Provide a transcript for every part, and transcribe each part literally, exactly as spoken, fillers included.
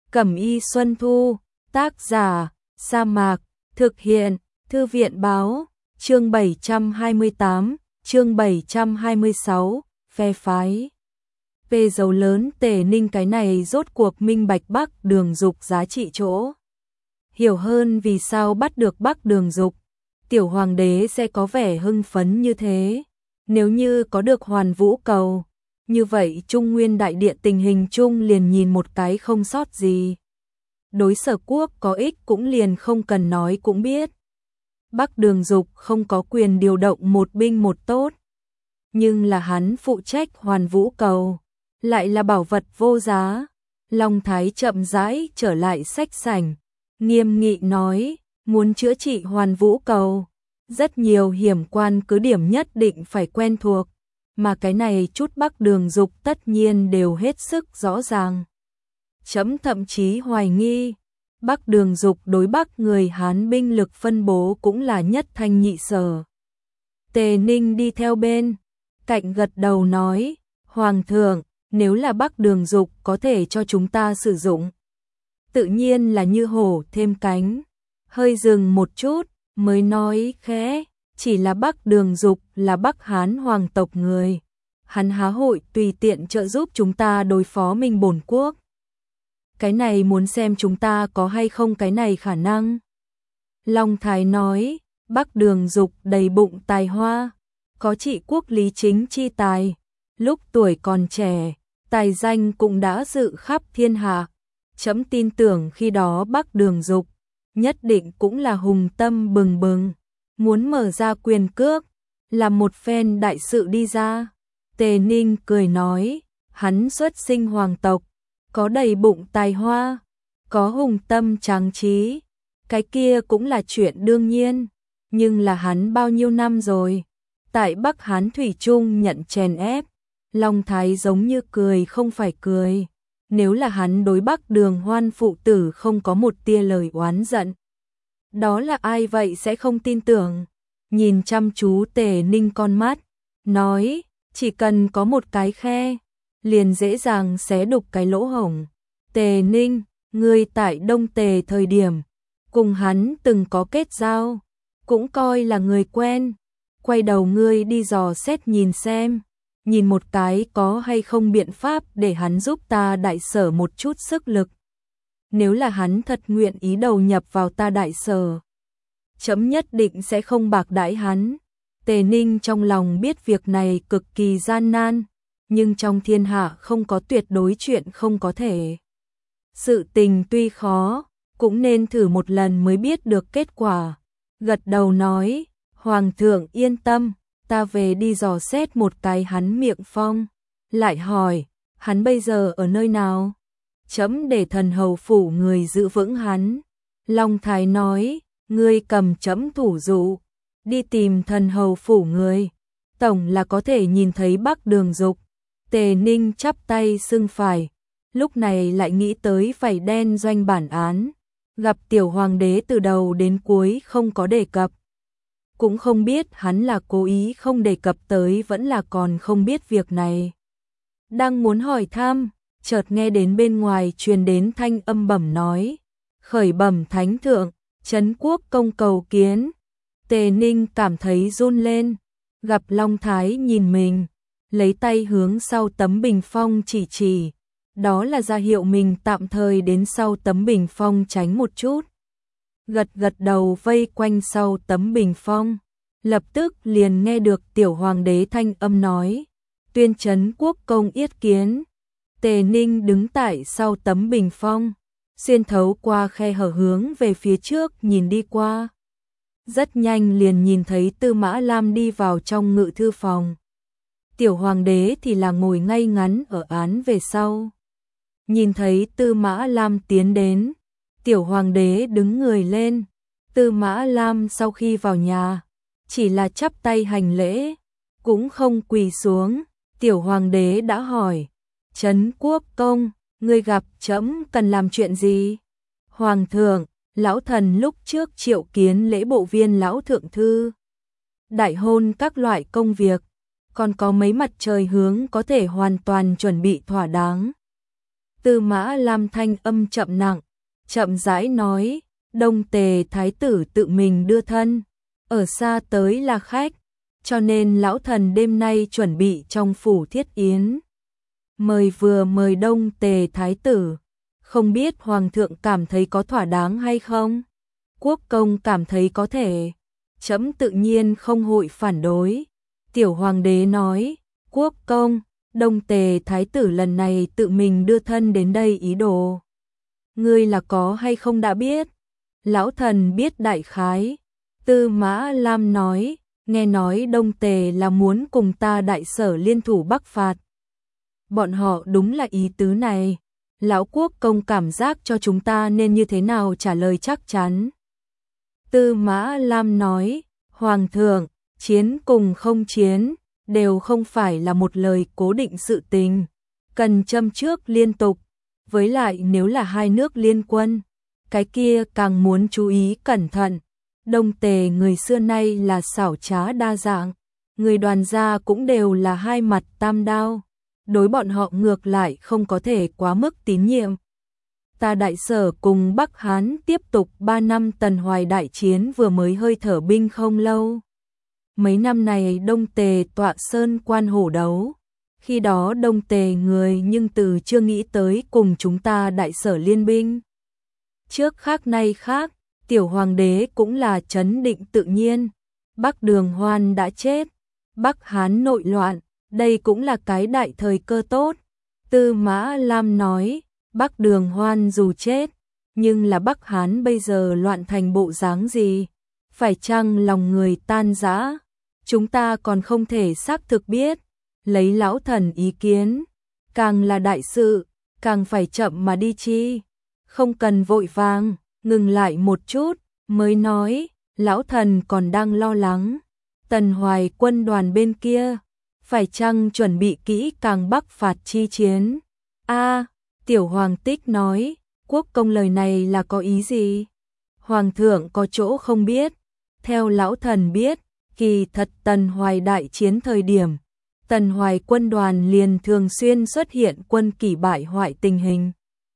Cẩm y Xuân Thu, tác giả, Sa Mạc, thực hiện, Thư viện báo, chương bảy trăm hai mươi tám, chương bảy trăm hai mươi sáu, phe phái. Về dấu lớn Tề Ninh cái này rốt cuộc minh bạch Bắc Đường Dục giá trị chỗ. Hiểu hơn vì sao bắt được Bắc Đường Dục, tiểu hoàng đế sẽ có vẻ hưng phấn như thế. Nếu như có được Hoàn Vũ Cầu, như vậy Trung Nguyên đại địa tình hình chung liền nhìn một cái không sót gì. Đối Sở Quốc có ích cũng liền không cần nói cũng biết. Bắc Đường Dục không có quyền điều động một binh một tốt, nhưng là hắn phụ trách Hoàn Vũ Cầu, lại là bảo vật vô giá. Long Thái chậm rãi trở lại sách sảnh, nghiêm nghị nói, muốn chữa trị Hoàn Vũ Cầu, rất nhiều hiểm quan cứ điểm nhất định phải quen thuộc, mà cái này chút Bắc Đường Dục tất nhiên đều hết sức rõ ràng. Chấm thậm chí hoài nghi, Bắc Đường Dục đối Bắc người Hán binh lực phân bố cũng là nhất thanh nhị sở. Tề Ninh đi theo bên cạnh gật đầu nói, Hoàng thượng, nếu là Bắc Đường Dục có thể cho chúng ta sử dụng, tự nhiên là như hổ thêm cánh. Hơi dừng một chút, mới nói khẽ, chỉ là Bắc Đường Dục là Bắc Hán hoàng tộc người, hắn há hội tùy tiện trợ giúp chúng ta đối phó Minh Bổn Quốc. Cái này muốn xem chúng ta có hay không cái này khả năng. Long Thái nói, Bắc Đường Dục đầy bụng tài hoa, có trị quốc lý chính chi tài, lúc tuổi còn trẻ, tài danh cũng đã dự khắp thiên hạ. Chấm tin tưởng khi đó Bắc Đường Dục nhất định cũng là hùng tâm bừng bừng, muốn mở ra quyền cước, làm một phen đại sự đi ra. Tề Ninh cười nói, hắn xuất sinh hoàng tộc, có đầy bụng tài hoa, có hùng tâm tráng trí, cái kia cũng là chuyện đương nhiên, nhưng là hắn bao nhiêu năm rồi, tại Bắc Hán thủy chung nhận chèn ép. Long Thái giống như cười không phải cười, nếu là hắn đối Bắc Đường Hoan phụ tử không có một tia lời oán giận, đó là ai vậy sẽ không tin tưởng. Nhìn chăm chú Tề Ninh con mắt, nói, chỉ cần có một cái khe, liền dễ dàng xé đục cái lỗ hổng. Tề Ninh, ngươi tại Đông Tề thời điểm, cùng hắn từng có kết giao, cũng coi là người quen, quay đầu ngươi đi dò xét nhìn xem, nhìn một cái có hay không biện pháp để hắn giúp ta đại sở một chút sức lực. Nếu là hắn thật nguyện ý đầu nhập vào ta đại sở, chấm nhất định sẽ không bạc đãi hắn. Tề Ninh trong lòng biết việc này cực kỳ gian nan, nhưng trong thiên hạ không có tuyệt đối chuyện không có thể. Sự tình tuy khó, cũng nên thử một lần mới biết được kết quả. Gật đầu nói, Hoàng thượng yên tâm, ta về đi dò xét một cái hắn miệng phong. Lại hỏi, hắn bây giờ ở nơi nào? Chấm để thần hầu phủ người giữ vững hắn. Long Thái nói, ngươi cầm chấm thủ dụ, đi tìm thần hầu phủ người, tổng là có thể nhìn thấy Bắc Đường Dục. Tề Ninh chắp tay xưng phải, lúc này lại nghĩ tới vảy đen doanh bản án, gặp tiểu hoàng đế từ đầu đến cuối không có đề cập. Cũng không biết hắn là cố ý không đề cập tới vẫn là còn không biết việc này. Đang muốn hỏi thăm, chợt nghe đến bên ngoài truyền đến thanh âm bẩm nói, khởi bẩm thánh thượng, Trấn Quốc công cầu kiến. Tề Ninh cảm thấy run lên, gặp Long Thái nhìn mình, lấy tay hướng sau tấm bình phong chỉ chỉ, đó là ra hiệu mình tạm thời đến sau tấm bình phong tránh một chút. Gật gật đầu vây quanh sau tấm bình phong, lập tức liền nghe được tiểu hoàng đế thanh âm nói, tuyên Trấn Quốc công yết kiến. Tề Ninh đứng tại sau tấm bình phong, xuyên thấu qua khe hở hướng về phía trước nhìn đi qua. Rất nhanh liền nhìn thấy Tư Mã Lam đi vào trong ngự thư phòng. Tiểu hoàng đế thì là ngồi ngay ngắn ở án về sau. Nhìn thấy Tư Mã Lam tiến đến, tiểu hoàng đế đứng người lên. Tư Mã Lam sau khi vào nhà, chỉ là chắp tay hành lễ, cũng không quỳ xuống. Tiểu hoàng đế đã hỏi, Trấn Quốc công, ngươi gặp trẫm cần làm chuyện gì? Hoàng thượng, lão thần lúc trước triệu kiến lễ bộ viên lão thượng thư, đại hôn các loại công việc, còn có mấy mặt trời hướng có thể hoàn toàn chuẩn bị thỏa đáng. Tư Mã Lam thanh âm chậm nặng, chậm rãi nói, Đông Tề thái tử tự mình đưa thân, ở xa tới là khách, cho nên lão thần đêm nay chuẩn bị trong phủ thiết yến. Mời vừa mời Đông Tề thái tử, không biết hoàng thượng cảm thấy có thỏa đáng hay không? Quốc công cảm thấy có thể, trẫm tự nhiên không hội phản đối. Tiểu hoàng đế nói, quốc công, Đông Tề thái tử lần này tự mình đưa thân đến đây ý đồ. Ngươi là có hay không đã biết? Lão thần biết đại khái. Tư Mã Lam nói, nghe nói Đông Tề là muốn cùng ta đại sở liên thủ bắc phạt. Bọn họ đúng là ý tứ này. Lão quốc công cảm giác cho chúng ta nên như thế nào trả lời chắc chắn. Tư Mã Lam nói, Hoàng thượng, chiến cùng không chiến, đều không phải là một lời cố định sự tình, cần châm trước liên tục, với lại nếu là hai nước liên quân, cái kia càng muốn chú ý cẩn thận. Đông Tề người xưa nay là xảo trá đa dạng, người đoàn gia cũng đều là hai mặt tam đao, đối bọn họ ngược lại không có thể quá mức tín nhiệm. Ta đại sở cùng Bắc Hán tiếp tục ba năm Tần Hoài đại chiến vừa mới hơi thở binh không lâu. Mấy năm này Đông Tề tọa sơn quan hổ đấu, khi đó Đông Tề người nhưng từ chưa nghĩ tới cùng chúng ta đại sở liên binh. Trước khác nay khác, tiểu hoàng đế cũng là trấn định tự nhiên, Bắc Đường Hoan đã chết, Bắc Hán nội loạn, đây cũng là cái đại thời cơ tốt. Tư Mã Lam nói, Bắc Đường Hoan dù chết, nhưng là Bắc Hán bây giờ loạn thành bộ dáng gì? Phải chăng lòng người tan rã? Chúng ta còn không thể xác thực biết. Lấy lão thần ý kiến, càng là đại sự, càng phải chậm mà đi chi. Không cần vội vàng, ngừng lại một chút, mới nói, lão thần còn đang lo lắng. Tần Hoài quân đoàn bên kia, phải chăng chuẩn bị kỹ càng bắc phạt chi chiến? A, tiểu hoàng tích nói, quốc công lời này là có ý gì? Hoàng thượng có chỗ không biết. Theo lão thần biết, kỳ thật Tần Hoài đại chiến thời điểm, Tần Hoài quân đoàn liền thường xuyên xuất hiện quân kỷ bại hoại tình hình.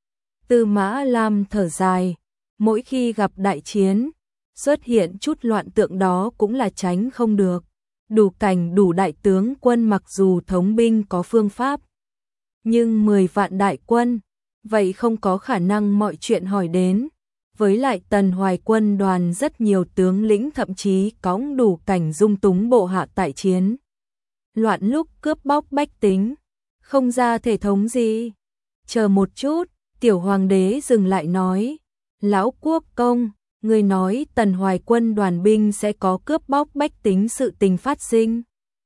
Tư Mã Lam thở dài, mỗi khi gặp đại chiến, xuất hiện chút loạn tượng đó cũng là tránh không được. Đủ cảnh đủ đại tướng quân mặc dù thống binh có phương pháp, nhưng mười vạn đại quân, vậy không có khả năng mọi chuyện hỏi đến. Với lại Tần Hoài quân đoàn rất nhiều tướng lĩnh thậm chí cõng đủ cảnh dung túng bộ hạ tại chiến. Loạn lúc cướp bóc bách tính, không ra thể thống gì. Chờ một chút, tiểu hoàng đế dừng lại nói, lão quốc công, người nói Tần Hoài quân đoàn binh sẽ có cướp bóc bách tính sự tình phát sinh.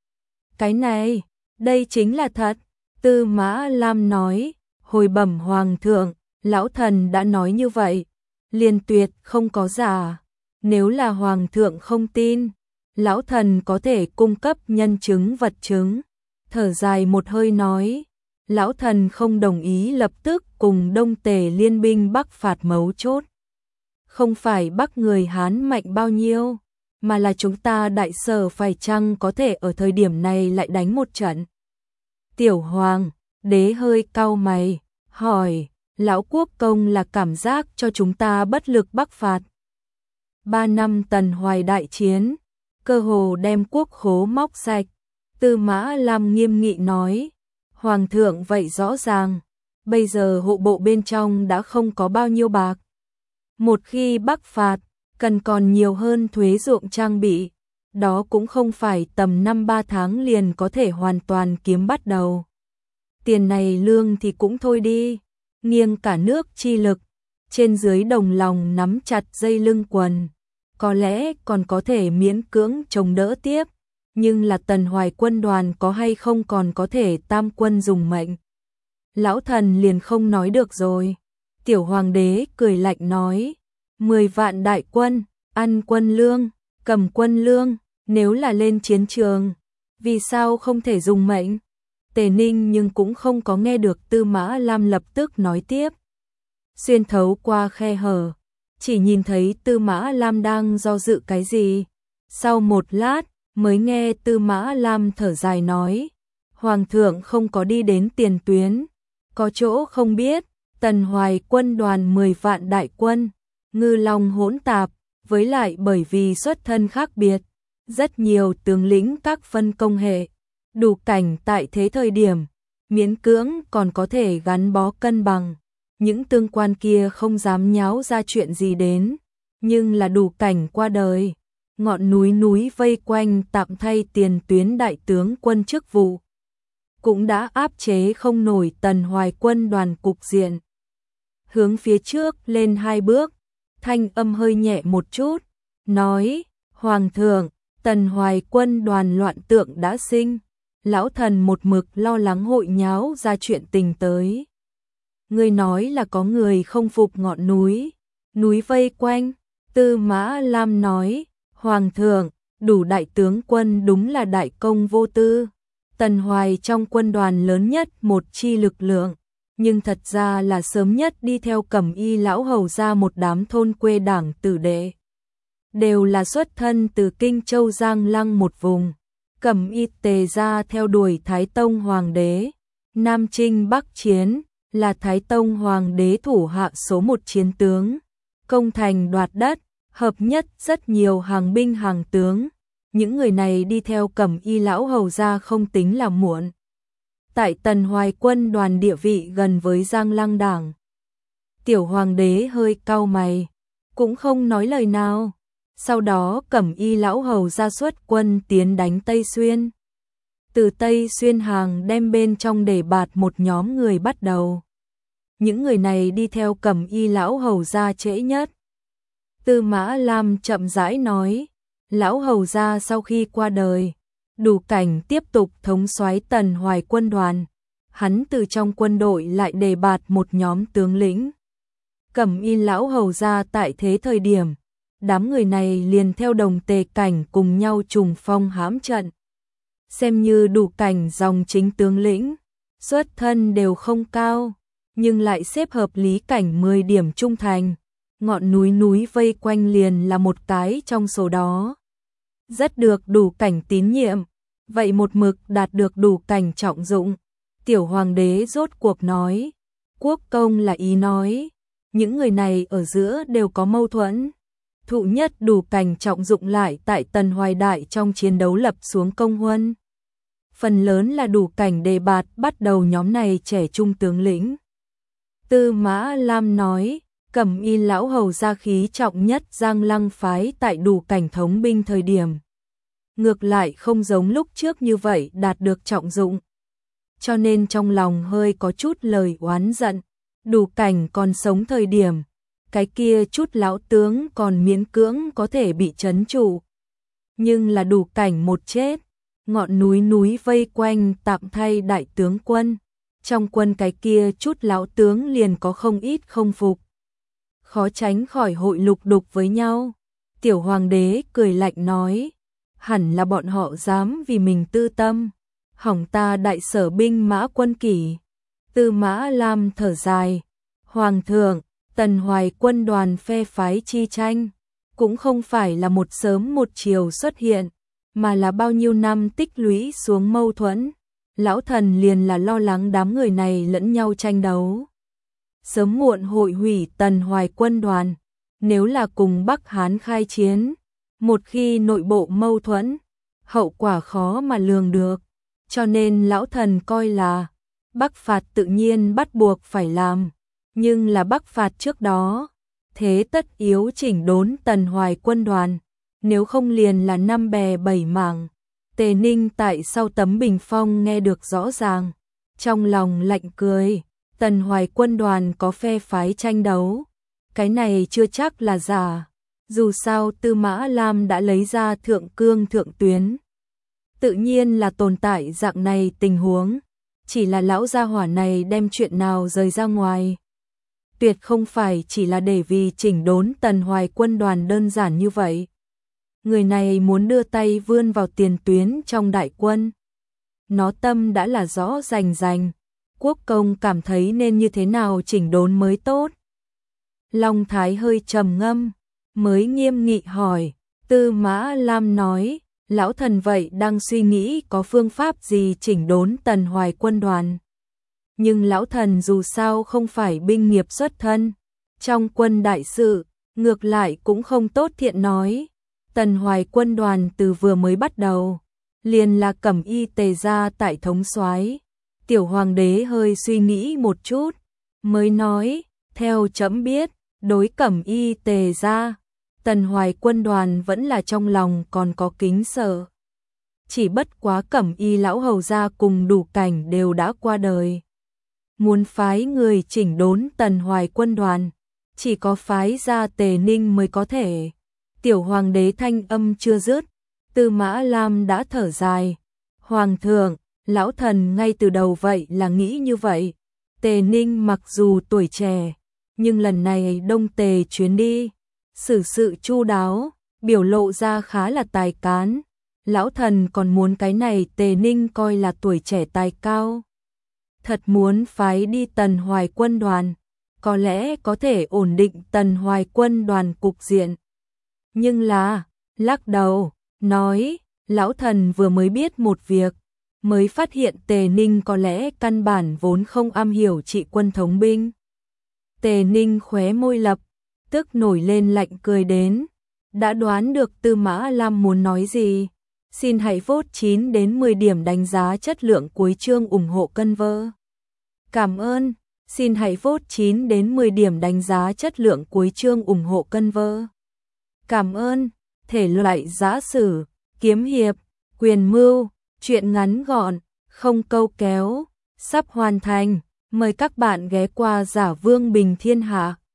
Cái này, đây chính là thật. Tư Mã Lam nói, hồi bẩm hoàng thượng, lão thần đã nói như vậy, liền tuyệt không có giả. Nếu là hoàng thượng không tin, lão thần có thể cung cấp nhân chứng vật chứng. Thở dài một hơi nói, lão thần không đồng ý lập tức cùng Đông Tề liên binh bắc phạt mấu chốt. Không phải Bắc người Hán mạnh bao nhiêu, mà là chúng ta đại sở phải chăng có thể ở thời điểm này lại đánh một trận. Tiểu hoàng đế hơi cau mày, hỏi, lão quốc công là cảm giác cho chúng ta bất lực bắc phạt. Ba năm Tần Hoài đại chiến, cơ hồ đem quốc khố móc sạch. Tư Mã Lam nghiêm nghị nói, hoàng thượng vậy rõ ràng, bây giờ hộ bộ bên trong đã không có bao nhiêu bạc. Một khi bắc phạt, cần còn nhiều hơn thuế ruộng trang bị, đó cũng không phải tầm năm ba tháng liền có thể hoàn toàn kiếm bắt đầu. Tiền này lương thì cũng thôi đi, nghiêng cả nước chi lực, trên dưới đồng lòng nắm chặt dây lưng quần, có lẽ còn có thể miễn cưỡng chống đỡ tiếp, nhưng là Tần Hoài quân đoàn có hay không còn có thể tam quân dùng mệnh. Lão thần liền không nói được rồi. Tiểu hoàng đế cười lạnh nói, mười vạn đại quân, ăn quân lương, cầm quân lương, nếu là lên chiến trường, vì sao không thể dùng mệnh? Tề Ninh nhưng cũng không có nghe được Tư Mã Lam lập tức nói tiếp. Xuyên thấu qua khe hở, chỉ nhìn thấy Tư Mã Lam đang do dự cái gì. Sau một lát, mới nghe Tư Mã Lam thở dài nói, hoàng thượng không có đi đến tiền tuyến, có chỗ không biết, Tần Hoài quân đoàn mười vạn đại quân, ngư long hỗn tạp, với lại bởi vì xuất thân khác biệt, rất nhiều tướng lĩnh các phân công hệ, đủ cảnh tại thế thời điểm, miễn cưỡng còn có thể gắn bó cân bằng. Những tương quan kia không dám nháo ra chuyện gì đến, nhưng là đủ cảnh qua đời. Ngọn núi núi vây quanh tạm thay tiền tuyến đại tướng quân chức vụ, cũng đã áp chế không nổi Tần Hoài quân đoàn cục diện. Hướng phía trước lên hai bước, thanh âm hơi nhẹ một chút, nói, Hoàng thượng, Tần Hoài quân đoàn loạn tượng đã sinh, lão thần một mực lo lắng hội nháo ra chuyện tình tới. Người nói là có người không phục ngọn núi, núi vây quanh, Tư Mã Lam nói, Hoàng thượng, đủ đại tướng quân đúng là đại công vô tư. Tần Hoài trong quân đoàn lớn nhất một chi lực lượng, nhưng thật ra là sớm nhất đi theo Cẩm Y lão hầu ra một đám thôn quê đảng tử đệ. Đều là xuất thân từ Kinh Châu Giang Lăng một vùng. Cẩm Y tề ra theo đuổi Thái Tông Hoàng đế, Nam Chinh Bắc Chiến, là Thái Tông Hoàng đế thủ hạ số một chiến tướng, công thành đoạt đất, hợp nhất rất nhiều hàng binh hàng tướng. Những người này đi theo Cẩm Y lão hầu ra không tính là muộn. Tại Tần Hoài quân đoàn địa vị gần với Giang Lăng đảng. Tiểu hoàng đế hơi cau mày, cũng không nói lời nào. Sau đó Cẩm Y lão hầu ra xuất quân tiến đánh Tây Xuyên. Từ Tây Xuyên hàng đem bên trong để bạt một nhóm người bắt đầu. Những người này đi theo Cẩm Y lão hầu ra trễ nhất. Tư Mã Lam chậm rãi nói, lão hầu ra sau khi qua đời, đủ cảnh tiếp tục thống soái Tần Hoài quân đoàn. Hắn từ trong quân đội lại đề bạt một nhóm tướng lĩnh. Cẩm Y lão hầu ra tại thế thời điểm, đám người này liền theo Đồng Tề cảnh cùng nhau trùng phong hãm trận. Xem như đủ cảnh dòng chính tướng lĩnh, xuất thân đều không cao, nhưng lại xếp hợp lý cảnh mười điểm trung thành. Ngọn núi núi vây quanh liền là một cái trong số đó. Rất được đủ cảnh tín nhiệm, vậy một mực đạt được đủ cảnh trọng dụng. Tiểu hoàng đế rốt cuộc nói, quốc công là ý nói, những người này ở giữa đều có mâu thuẫn. Thụ nhất đủ cảnh trọng dụng lại tại Tần Hoài đại trong chiến đấu lập xuống công huân. Phần lớn là đủ cảnh đề bạt bắt đầu nhóm này trẻ trung tướng lĩnh. Tư Mã Lam nói, Cẩm Y lão hầu ra khí trọng nhất Giang Lăng phái tại đủ cảnh thống binh thời điểm. Ngược lại không giống lúc trước như vậy đạt được trọng dụng. Cho nên trong lòng hơi có chút lời oán giận. Đủ cảnh còn sống thời điểm, cái kia chút lão tướng còn miễn cưỡng có thể bị trấn trụ. Nhưng là đủ cảnh một chết, ngọn núi núi vây quanh tạm thay đại tướng quân. Trong quân cái kia chút lão tướng liền có không ít không phục. Khó tránh khỏi hội lục đục với nhau. Tiểu hoàng đế cười lạnh nói, hẳn là bọn họ dám vì mình tư tâm, hỏng ta đại sở binh mã quân kỷ. Tư Mã Lam thở dài, Hoàng thượng, Tần Hoài quân đoàn phe phái chi tranh, cũng không phải là một sớm một chiều xuất hiện, mà là bao nhiêu năm tích lũy xuống mâu thuẫn. Lão thần liền là lo lắng đám người này lẫn nhau tranh đấu. Sớm muộn hội hủy Tần Hoài quân đoàn, nếu là cùng Bắc Hán khai chiến, một khi nội bộ mâu thuẫn, hậu quả khó mà lường được, cho nên lão thần coi là Bắc phạt tự nhiên bắt buộc phải làm, nhưng là Bắc phạt trước đó, thế tất yếu chỉnh đốn Tần Hoài quân đoàn, nếu không liền là năm bè bảy mảng. Tề Ninh tại sau tấm bình phong nghe được rõ ràng, trong lòng lạnh cười, Tần Hoài quân đoàn có phe phái tranh đấu, cái này chưa chắc là giả, dù sao Tư Mã Lam đã lấy ra thượng cương thượng tuyến. Tự nhiên là tồn tại dạng này tình huống, chỉ là lão gia hỏa này đem chuyện nào rời ra ngoài. Tuyệt không phải chỉ là để vì chỉnh đốn Tần Hoài quân đoàn đơn giản như vậy. Người này muốn đưa tay vươn vào tiền tuyến trong đại quân. Nó tâm đã là rõ rành rành. Quốc công cảm thấy nên như thế nào chỉnh đốn mới tốt. Long Thái hơi trầm ngâm, mới nghiêm nghị hỏi. Tư Mã Lam nói, lão thần vậy đang suy nghĩ có phương pháp gì chỉnh đốn Tần Hoài quân đoàn. nhưng lão thần dù sao không phải binh nghiệp xuất thân, trong quân đại sự, ngược lại cũng không tốt thiện nói. Tần Hoài quân đoàn từ vừa mới bắt đầu, liền là Cẩm Y Tề gia tại thống soái. Tiểu hoàng đế hơi suy nghĩ một chút, mới nói, theo trẫm biết, đối Cẩm Y Tề gia, Tần Hoài quân đoàn vẫn là trong lòng còn có kính sợ. Chỉ bất quá Cẩm Y lão hầu gia cùng Đủ Cảnh đều đã qua đời. Muốn phái người chỉnh đốn Tần Hoài quân đoàn, chỉ có phái ra Tề Ninh mới có thể. Tiểu hoàng đế thanh âm chưa dứt, Tư Mã Lam đã thở dài. Hoàng thượng, lão thần ngay từ đầu vậy là nghĩ như vậy. Tề Ninh mặc dù tuổi trẻ, nhưng lần này Đông Tề chuyến đi, xử sự chu đáo, biểu lộ ra khá là tài cán. Lão thần còn muốn cái này Tề Ninh coi là tuổi trẻ tài cao. Thật muốn phái đi Tần Hoài quân đoàn, có lẽ có thể ổn định Tần Hoài quân đoàn cục diện. Nhưng là, lắc đầu, nói, lão thần vừa mới biết một việc, mới phát hiện Tề Ninh có lẽ căn bản vốn không am hiểu trị quân thống binh. Tề Ninh khóe môi lập, tức nổi lên lạnh cười đến, đã đoán được Tư Mã Lam muốn nói gì. Xin hãy vote chín đến mười điểm đánh giá chất lượng cuối chương ủng hộ cân vơ. Cảm ơn, xin hãy vote chín đến mười điểm đánh giá chất lượng cuối chương ủng hộ cân vơ. Cảm ơn, thể loại giã sử, kiếm hiệp, quyền mưu, truyện ngắn gọn, không câu kéo, sắp hoàn thành. Mời các bạn ghé qua Giả Vương Bình Thiên Hạ.